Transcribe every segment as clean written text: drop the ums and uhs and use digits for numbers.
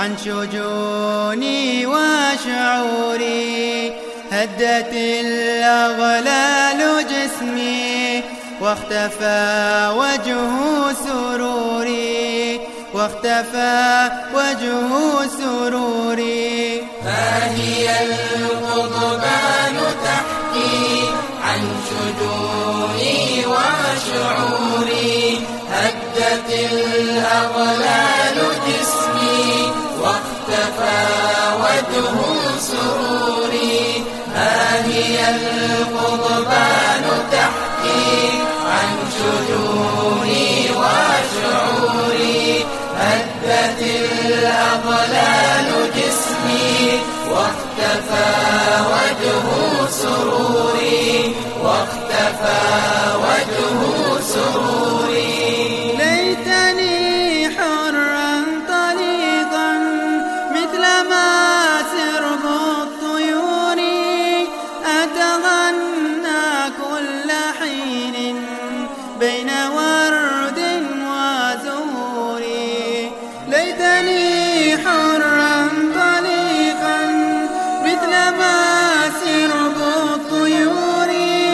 عن شجوني وشعوري، هدت الأغلال جسمي واختفى وجه سروري، واختفى وجه سروري. ها هي القضبان تحكي عن شجوني وشعوري، هدت الأغلال جسمي واختفى وجه سروري. ها هي القضبان تحكي عن شجوني وشعوري، هدت الأغلال جسمي واختفى وجه سروري، واختفى وجه سروري. ليتني حرا طليقا مثل ما سرب الطيور، أتغنى كل حين بين ورد وزهور. ليتني حرا طليقا مثل ما سرب الطيور،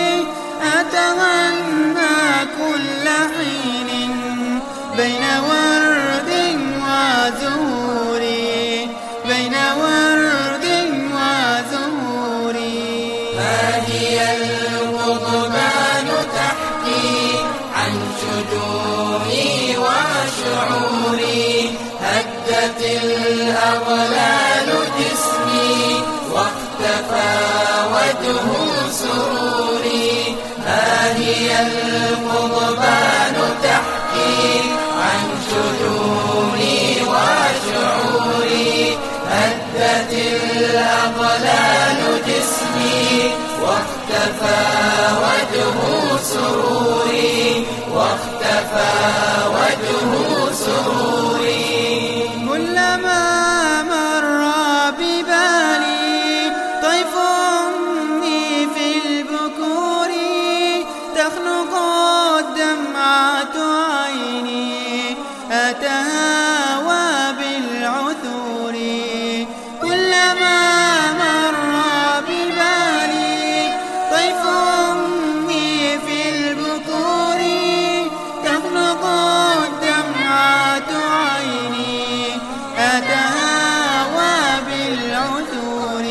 أتغنى كل حين بين ورد وزهور، بين ورد وزهور. ها هي القضبان تحكي عن شجوني وشعوري، هدت الأغلال جسمي واختفى وجه سروري. ها هي القضبان تحكي عن شجوني وشعوري، هدت الأغلال جسمي واختفى وجه سروري، واختفى وجه سروري. كلما مر ببالي طيف أمي في البكور، تخنق الدمعة عيني أتهاوى بالعثور. كلما مر ببالي طيف أمي في البكور، تخنق الدمعة عيني أتهاوى بالعثور،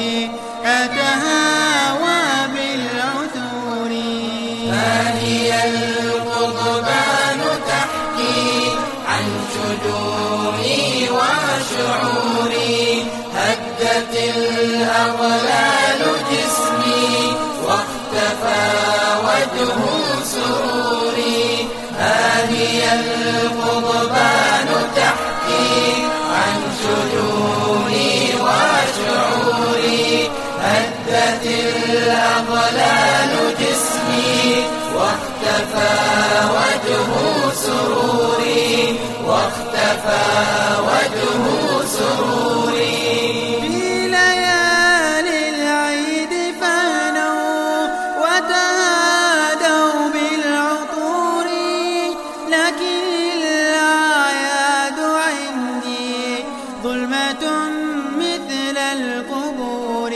أتهاوى بالعثور. ها هي القضبان تحكي عن شجوني وشعوري، هدت الأغلال جسمي واختفى وجه سروري. ها هي القضبان تحكي عن شجوني وشعوري، هدت الأغلال جسمي واختفى وجه سروري، واختفى وجه سروري. في ليالي العيد فانوا وتهادوا بالعطور، لكن الأعياد عندي ظلمة مثل القبور.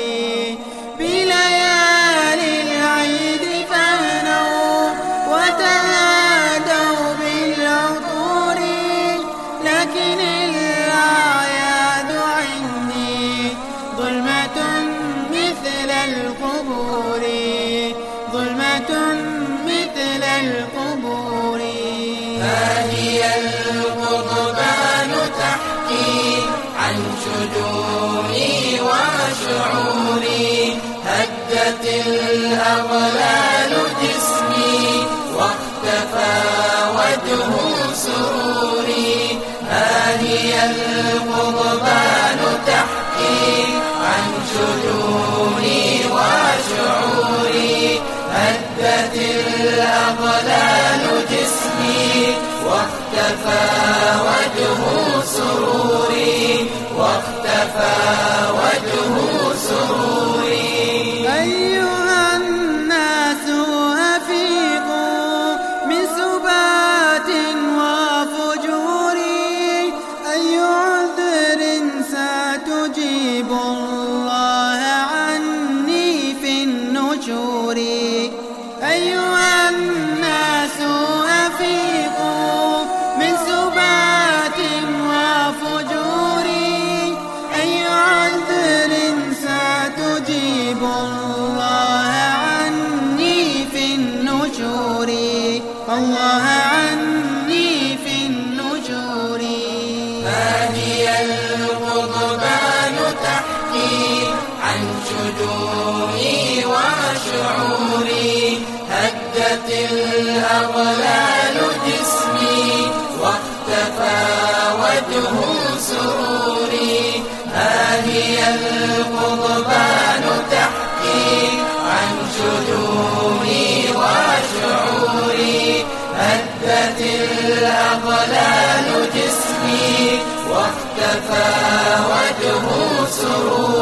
بليالي العيد فانوا وتهادوا بالعطور، لكن الأعياد عندي ظلمة مثل القبور، ظلمة مثل القبور. ها هي القضبان تحكي عن شجوني وشعوري، هدت الأغلال جسمي واختفى وجه سروري. ها هي القضبان تحكي عن شجوني وشعوري، هدت الأغلال جسمي واختفى وجه سروري، واختفى وجه سروري. أيها الناس أفيقوا من سبات وفجور، أي عذر الله عني في النشور. أيها الناس أفيقوا من سبات وفجور، أي عذر ستجيب الله عني في النشور، الله عني في النشور. ها هي القضبان تحكي عن شجوني وشعوري، هدت الأغلال جسمي واختفى وجه سروري. ها هي القضبان تحكي عن شجوني وشعوري، هدت الأغلال جسمي واختفى وجه سروري.